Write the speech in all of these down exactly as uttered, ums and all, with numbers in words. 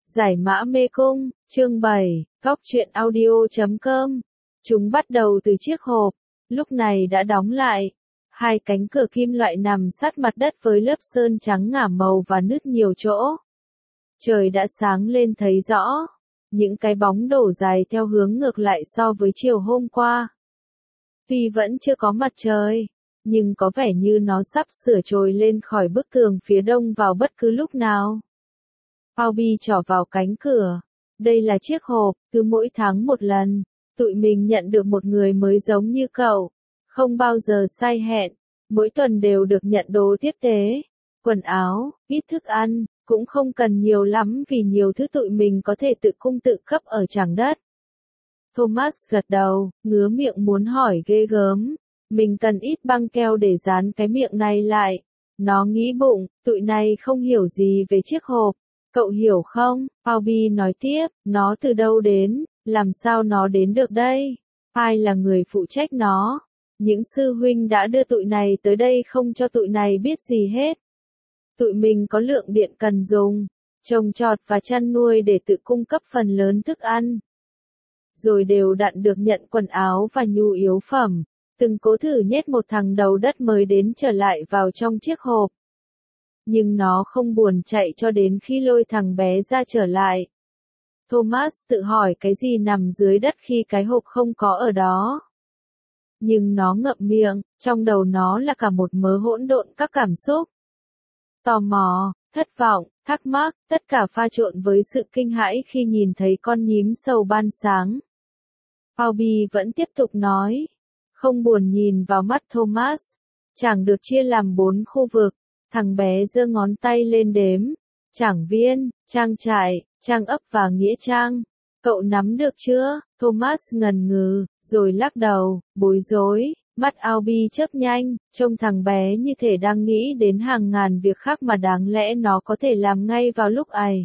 Giải mã mê cung, chương bảy, góc truyện audio chấm com. Chúng bắt đầu từ chiếc hộp, lúc này đã đóng lại. Hai cánh cửa kim loại nằm sát mặt đất với lớp sơn trắng ngả màu và nứt nhiều chỗ. Trời đã sáng lên thấy rõ. Những cái bóng đổ dài theo hướng ngược lại so với chiều hôm qua. Tuy vẫn chưa có mặt trời, nhưng có vẻ như nó sắp sửa trồi lên khỏi bức tường phía đông vào bất cứ lúc nào. Albie trỏ vào cánh cửa. Đây là chiếc hộp, cứ mỗi tháng một lần, tụi mình nhận được một người mới giống như cậu. Không bao giờ sai hẹn, mỗi tuần đều được nhận đồ tiếp tế, quần áo, ít thức ăn, cũng không cần nhiều lắm vì nhiều thứ tụi mình có thể tự cung tự cấp ở tràng đất. Thomas gật đầu, ngứa miệng muốn hỏi ghê gớm. Mình cần ít băng keo để dán cái miệng này lại. Nó nghĩ bụng, tụi này không hiểu gì về chiếc hộp. Cậu hiểu không? Albie nói tiếp, nó từ đâu đến, làm sao nó đến được đây? Ai là người phụ trách nó? Những sư huynh đã đưa tụi này tới đây không cho tụi này biết gì hết. Tụi mình có lượng điện cần dùng, trồng trọt và chăn nuôi để tự cung cấp phần lớn thức ăn. Rồi đều đặn được nhận quần áo và nhu yếu phẩm, từng cố thử nhét một thằng đầu đất mới đến trở lại vào trong chiếc hộp. Nhưng nó không buồn chạy cho đến khi lôi thằng bé ra trở lại. Thomas tự hỏi cái gì nằm dưới đất khi cái hộp không có ở đó. Nhưng nó ngậm miệng, trong đầu nó là cả một mớ hỗn độn các cảm xúc. Tò mò, thất vọng, thắc mắc, tất cả pha trộn với sự kinh hãi khi nhìn thấy con nhím sầu ban sáng. Albie vẫn tiếp tục nói, không buồn nhìn vào mắt Thomas, chàng được chia làm bốn khu vực. Thằng bé giơ ngón tay lên đếm. Trảng viên, trang trại, trang ấp và nghĩa trang. Cậu nắm được chưa? Thomas ngần ngừ, rồi lắc đầu, bối rối. Mắt Albie chớp nhanh, trông thằng bé như thể đang nghĩ đến hàng ngàn việc khác mà đáng lẽ nó có thể làm ngay vào lúc ấy.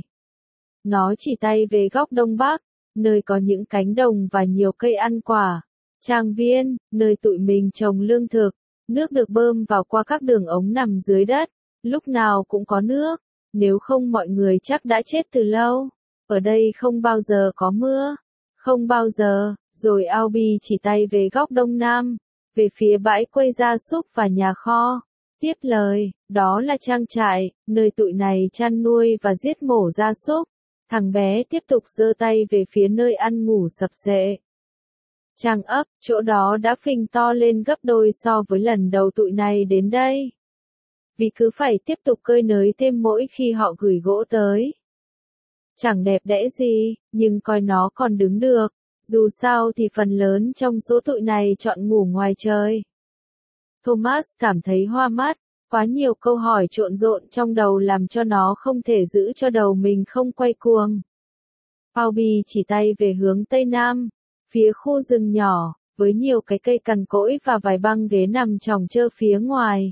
Nó chỉ tay về góc đông bắc, nơi có những cánh đồng và nhiều cây ăn quả. Trang viên, nơi tụi mình trồng lương thực. Nước được bơm vào qua các đường ống nằm dưới đất, lúc nào cũng có nước, nếu không mọi người chắc đã chết từ lâu. Ở đây không bao giờ có mưa, không bao giờ. Rồi Albie chỉ tay về góc đông nam, về phía bãi quây gia súc và nhà kho. Tiếp lời, đó là trang trại, nơi tụi này chăn nuôi và giết mổ gia súc. Thằng bé tiếp tục giơ tay về phía nơi ăn ngủ sập sệ. Trang ấp, chỗ đó đã phình to lên gấp đôi so với lần đầu tụi này đến đây. Vì cứ phải tiếp tục cơi nới thêm mỗi khi họ gửi gỗ tới. Chẳng đẹp đẽ gì, nhưng coi nó còn đứng được. Dù sao thì phần lớn trong số tụi này chọn ngủ ngoài trời. Thomas cảm thấy hoa mắt, quá nhiều câu hỏi trộn rộn trong đầu làm cho nó không thể giữ cho đầu mình không quay cuồng. Albie chỉ tay về hướng tây nam. Phía khu rừng nhỏ, với nhiều cái cây cằn cỗi và vài băng ghế nằm chồng chơ phía ngoài.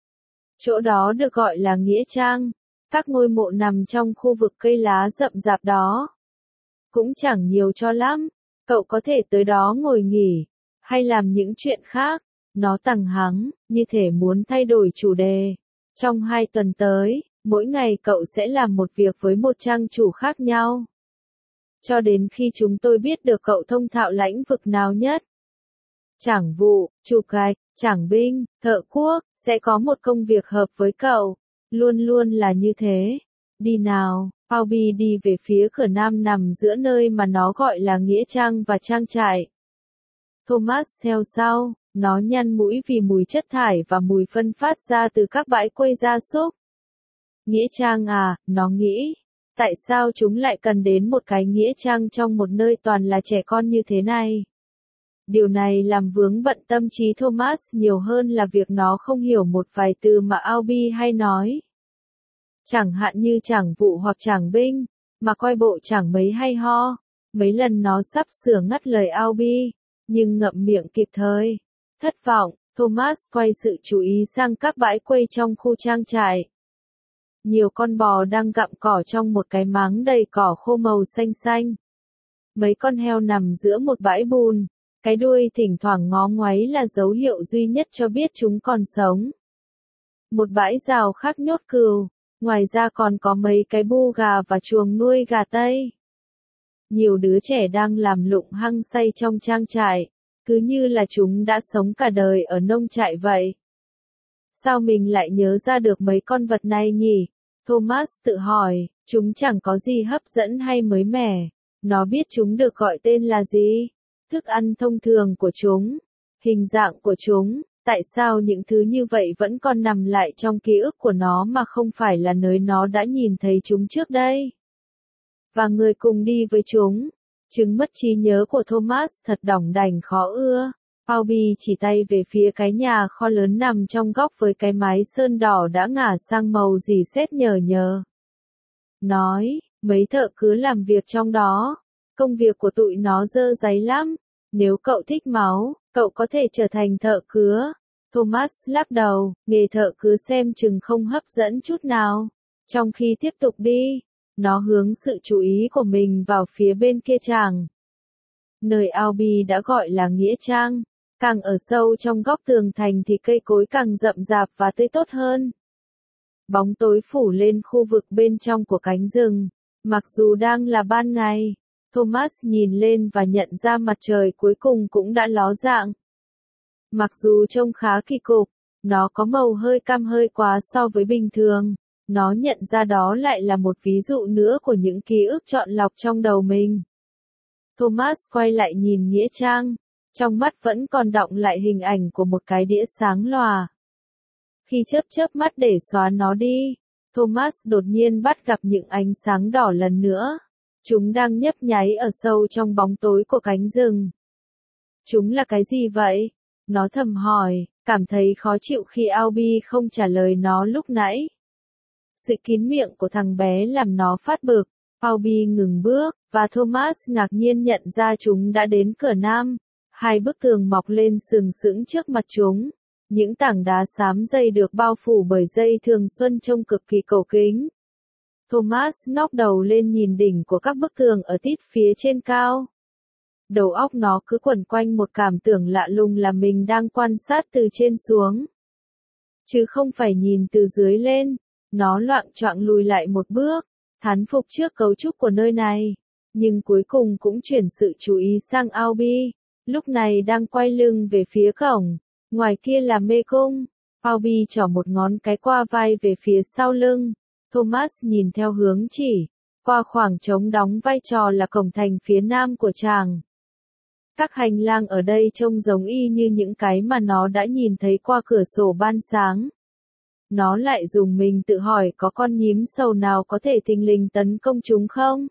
Chỗ đó được gọi là nghĩa trang, các ngôi mộ nằm trong khu vực cây lá rậm rạp đó. Cũng chẳng nhiều cho lắm, cậu có thể tới đó ngồi nghỉ, hay làm những chuyện khác. Nó tằng hắng, như thể muốn thay đổi chủ đề. Trong hai tuần tới, mỗi ngày cậu sẽ làm một việc với một trang chủ khác nhau. Cho đến khi chúng tôi biết được cậu thông thạo lĩnh vực nào nhất. Trảng vụ, chụp gạch, trảng binh, thợ cuốc, sẽ có một công việc hợp với cậu. Luôn luôn là như thế. Đi nào, Albie đi về phía cửa nam nằm giữa nơi mà nó gọi là nghĩa trang và trang trại. Thomas theo sau, nó nhăn mũi vì mùi chất thải và mùi phân phát ra từ các bãi quây gia súc. Nghĩa trang à, nó nghĩ. Tại sao chúng lại cần đến một cái nghĩa trang trong một nơi toàn là trẻ con như thế này? Điều này làm vướng bận tâm trí Thomas nhiều hơn là việc nó không hiểu một vài từ mà Albie hay nói. Chẳng hạn như trảng vụ hoặc trảng binh, mà coi bộ chẳng mấy hay ho. Mấy lần nó sắp sửa ngắt lời Albie, nhưng ngậm miệng kịp thời. Thất vọng, Thomas quay sự chú ý sang các bãi quây trong khu trang trại. Nhiều con bò đang gặm cỏ trong một cái máng đầy cỏ khô màu xanh xanh. Mấy con heo nằm giữa một bãi bùn, cái đuôi thỉnh thoảng ngó ngoáy là dấu hiệu duy nhất cho biết chúng còn sống. Một bãi rào khác nhốt cừu, Ngoài ra còn có mấy cái bu gà và chuồng nuôi gà Tây. Nhiều đứa trẻ đang làm lụng hăng say trong trang trại, cứ như là chúng đã sống cả đời ở nông trại vậy. Sao mình lại nhớ ra được mấy con vật này nhỉ? Thomas tự hỏi, chúng chẳng có gì hấp dẫn hay mới mẻ. Nó biết chúng được gọi tên là gì? Thức ăn thông thường của chúng, hình dạng của chúng, tại sao những thứ như vậy vẫn còn nằm lại trong ký ức của nó mà không phải là nơi nó đã nhìn thấy chúng trước đây? Và người cùng đi với chúng. Chứng mất trí nhớ của Thomas thật đỏng đảnh khó ưa. Albie chỉ tay về phía cái nhà kho lớn nằm trong góc với cái mái sơn đỏ đã ngả sang màu rỉ sét nhờ nhờ. Nói, mấy thợ cứ làm việc trong đó. Công việc của tụi nó dơ dáy lắm. Nếu cậu thích máu, cậu có thể trở thành thợ cứa. Thomas lắc đầu, nghề thợ cứa xem chừng không hấp dẫn chút nào. Trong khi tiếp tục đi, nó hướng sự chú ý của mình vào phía bên kia tràng. Nơi Albie đã gọi là Nghĩa Trang. Càng ở sâu trong góc tường thành thì cây cối càng rậm rạp và tươi tốt hơn. Bóng tối phủ lên khu vực bên trong của cánh rừng. Mặc dù đang là ban ngày, Thomas nhìn lên và nhận ra mặt trời cuối cùng cũng đã ló dạng. Mặc dù trông khá kỳ cục, nó có màu hơi cam hơi quá so với bình thường. Nó nhận ra đó lại là một ví dụ nữa của những ký ức chọn lọc trong đầu mình. Thomas quay lại nhìn Nghĩa Trang. Trong mắt vẫn còn đọng lại hình ảnh của một cái đĩa sáng lòa. Khi chớp chớp mắt để xóa nó đi, Thomas đột nhiên bắt gặp những ánh sáng đỏ lần nữa. Chúng đang nhấp nháy ở sâu trong bóng tối của cánh rừng. Chúng là cái gì vậy? Nó thầm hỏi, cảm thấy khó chịu khi Albie không trả lời nó lúc nãy. Sự kín miệng của thằng bé làm nó phát bực. Albie ngừng bước, và Thomas ngạc nhiên nhận ra chúng đã đến cửa nam. Hai bức tường mọc lên sừng sững trước mặt chúng. Những tảng đá xám dày được bao phủ bởi dây thường xuân trông cực kỳ cổ kính. Thomas ngóc đầu lên nhìn đỉnh của các bức tường ở tít phía trên cao. Đầu óc nó cứ quẩn quanh một cảm tưởng lạ lùng là mình đang quan sát từ trên xuống. Chứ không phải nhìn từ dưới lên. Nó loạng choạng lùi lại một bước, thán phục trước cấu trúc của nơi này. Nhưng cuối cùng cũng chuyển sự chú ý sang Albie. Lúc này đang quay lưng về phía cổng. Ngoài kia là mê cung. Albie trỏ một ngón cái qua vai về phía sau lưng. Thomas nhìn theo hướng chỉ. Qua khoảng trống đóng vai trò là cổng thành phía nam của tràng. Các hành lang ở đây trông giống y như những cái mà nó đã nhìn thấy qua cửa sổ ban sáng. Nó lại dùng mình tự hỏi có con nhím sầu nào có thể thình lình tấn công chúng không?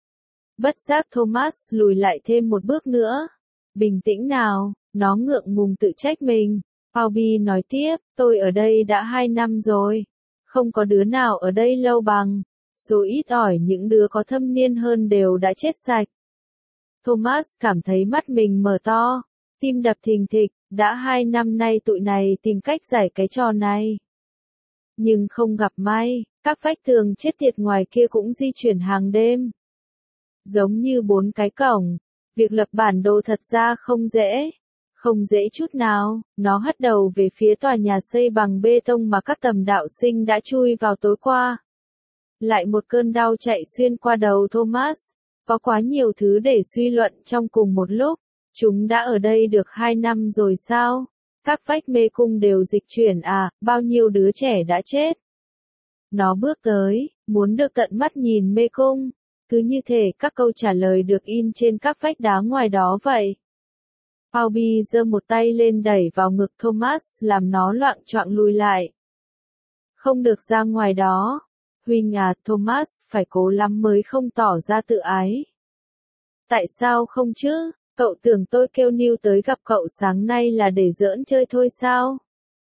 Bất giác Thomas lùi lại thêm một bước nữa. Bình tĩnh nào, nó ngượng ngùng tự trách mình. Albie nói tiếp, tôi ở đây đã hai năm rồi. Không có đứa nào ở đây lâu bằng. Số ít ỏi những đứa có thâm niên hơn đều đã chết sạch. Thomas cảm thấy mắt mình mở to. Tim đập thình thịch, đã hai năm nay tụi này tìm cách giải cái trò này. Nhưng không gặp may, các vách tường chết tiệt ngoài kia cũng di chuyển hàng đêm. Giống như bốn cái cổng. Việc lập bản đồ thật ra không dễ. Không dễ chút nào, nó hất đầu về phía tòa nhà xây bằng bê tông mà các tầm đạo sinh đã chui vào tối qua. Lại một cơn đau chạy xuyên qua đầu Thomas. Có quá nhiều thứ để suy luận trong cùng một lúc. Chúng đã ở đây được hai năm rồi sao? Các vách mê cung đều dịch chuyển à, bao nhiêu đứa trẻ đã chết? Nó bước tới, muốn được tận mắt nhìn mê cung. Cứ như thể các câu trả lời được in trên các vách đá ngoài đó vậy. Albie giơ một tay lên đẩy vào ngực Thomas làm nó loạng choạng lùi lại. Không được ra ngoài đó. Huynh à, Thomas phải cố lắm mới không tỏ ra tự ái. Tại sao không chứ? Cậu tưởng tôi kêu Neil tới gặp cậu sáng nay là để giỡn chơi thôi sao?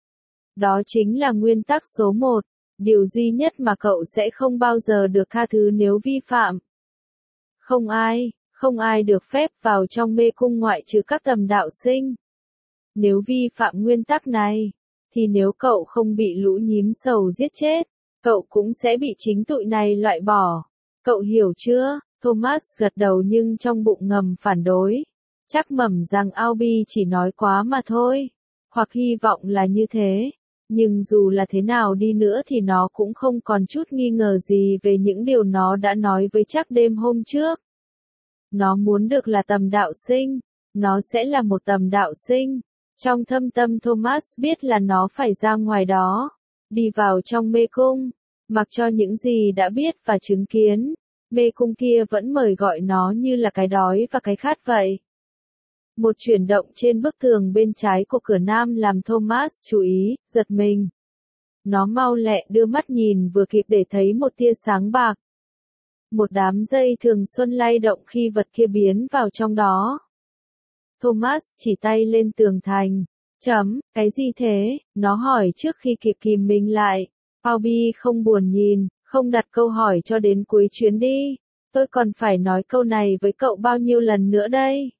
Đó chính là nguyên tắc số một. Điều duy nhất mà cậu sẽ không bao giờ được tha thứ nếu vi phạm. Không ai, không ai được phép vào trong mê cung ngoại trừ các tầm đạo sinh. Nếu vi phạm nguyên tắc này, thì nếu cậu không bị lũ nhím sầu giết chết, cậu cũng sẽ bị chính tụi này loại bỏ. Cậu hiểu chưa? Thomas gật đầu nhưng trong bụng ngầm phản đối. Chắc mẩm rằng Albie chỉ nói quá mà thôi. Hoặc hy vọng là như thế. Nhưng dù là thế nào đi nữa thì nó cũng không còn chút nghi ngờ gì về những điều nó đã nói với Trác đêm hôm trước. Nó muốn được là tầm đạo sinh, nó sẽ là một tầm đạo sinh. Trong thâm tâm Thomas biết là nó phải ra ngoài đó, đi vào trong mê cung, mặc cho những gì đã biết và chứng kiến, mê cung kia vẫn mời gọi nó như là cái đói và cái khát vậy. Một chuyển động trên bức tường bên trái của cửa nam làm Thomas chú ý, giật mình. Nó mau lẹ đưa mắt nhìn vừa kịp để thấy một tia sáng bạc. Một đám dây thường xuân lay động khi vật kia biến vào trong đó. Thomas chỉ tay lên tường thành. Chấm, cái gì thế? Nó hỏi trước khi kịp kìm mình lại. Albie không buồn nhìn, không đặt câu hỏi cho đến cuối chuyến đi. Tôi còn phải nói câu này với cậu bao nhiêu lần nữa đây?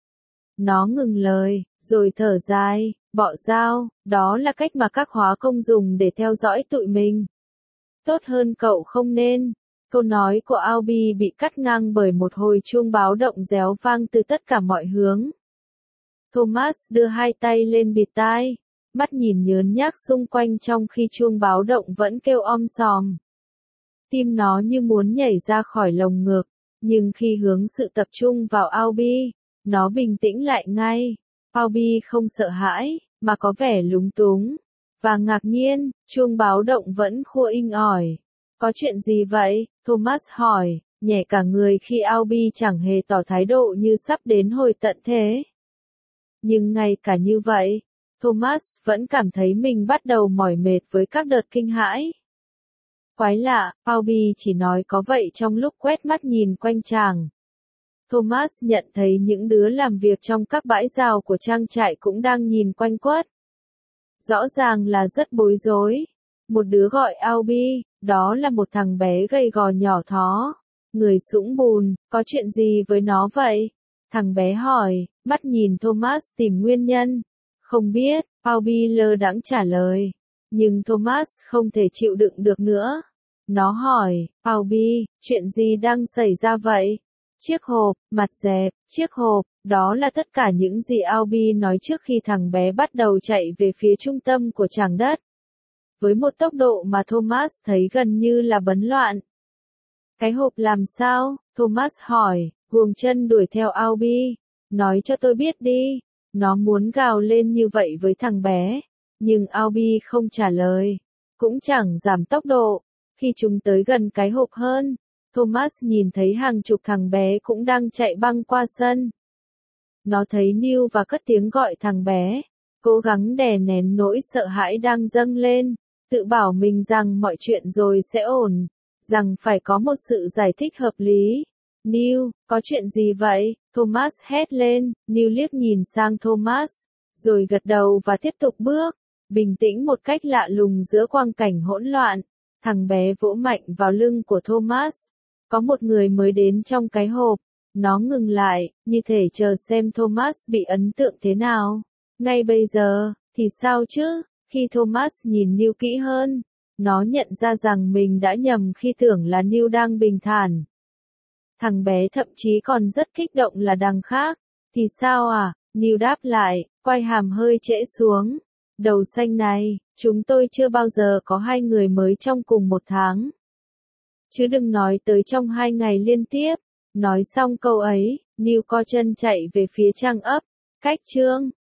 Nó ngừng lời, rồi thở dài, bọ dao, đó là cách mà các hóa công dùng để theo dõi tụi mình. Tốt hơn cậu không nên. Câu nói của Albie bị cắt ngang bởi một hồi chuông báo động réo vang từ tất cả mọi hướng. Thomas đưa hai tay lên bịt tai, mắt nhìn nhớn nhác xung quanh trong khi chuông báo động vẫn kêu om sòm. Tim nó như muốn nhảy ra khỏi lồng ngực, nhưng khi hướng sự tập trung vào Albie, nó bình tĩnh lại ngay. Albie không sợ hãi, mà có vẻ lúng túng và ngạc nhiên, chuông báo động vẫn khua inh ỏi. Có chuyện gì vậy? Thomas hỏi, nhẹ cả người khi Albie chẳng hề tỏ thái độ như sắp đến hồi tận thế. Nhưng ngay cả như vậy, Thomas vẫn cảm thấy mình bắt đầu mỏi mệt với các đợt kinh hãi. Quái lạ, Albie chỉ nói có vậy trong lúc quét mắt nhìn quanh tràng. Thomas nhận thấy những đứa làm việc trong các bãi rào của trang trại cũng đang nhìn quanh quất. Rõ ràng là rất bối rối. Một đứa gọi Albie, đó là một thằng bé gầy gò nhỏ thó, người sũng bùn, có chuyện gì với nó vậy? Thằng bé hỏi, mắt nhìn Thomas tìm nguyên nhân. Không biết, Albie lơ đãng trả lời. Nhưng Thomas không thể chịu đựng được nữa. Nó hỏi, Albie, chuyện gì đang xảy ra vậy? Chiếc hộp, mặt dẹp, chiếc hộp, đó là tất cả những gì Albie nói trước khi thằng bé bắt đầu chạy về phía trung tâm của tràng đất. Với một tốc độ mà Thomas thấy gần như là bấn loạn. Cái hộp làm sao? Thomas hỏi, guồng chân đuổi theo Albie. Nói cho tôi biết đi. Nó muốn gào lên như vậy với thằng bé. Nhưng Albie không trả lời. Cũng chẳng giảm tốc độ. Khi chúng tới gần cái hộp hơn, Thomas nhìn thấy hàng chục thằng bé cũng đang chạy băng qua sân. Nó thấy Neil và cất tiếng gọi thằng bé. Cố gắng đè nén nỗi sợ hãi đang dâng lên. Tự bảo mình rằng mọi chuyện rồi sẽ ổn. Rằng phải có một sự giải thích hợp lý. Neil, có chuyện gì vậy? Thomas hét lên. Neil liếc nhìn sang Thomas, rồi gật đầu và tiếp tục bước. Bình tĩnh một cách lạ lùng giữa quang cảnh hỗn loạn. Thằng bé vỗ mạnh vào lưng của Thomas. Có một người mới đến trong cái hộp. Nó ngừng lại, như thể chờ xem Thomas bị ấn tượng thế nào. Ngay bây giờ, thì sao chứ? Khi Thomas nhìn Neil kỹ hơn, nó nhận ra rằng mình đã nhầm khi tưởng là Neil đang bình thản. Thằng bé thậm chí còn rất kích động là đằng khác. Thì sao à? Neil đáp lại, quay hàm hơi trễ xuống. Đầu xanh này, chúng tôi chưa bao giờ có hai người mới trong cùng một tháng. Chứ đừng nói tới trong hai ngày liên tiếp. Nói xong câu ấy, Neil co chân chạy về phía trang ấp. Cách chương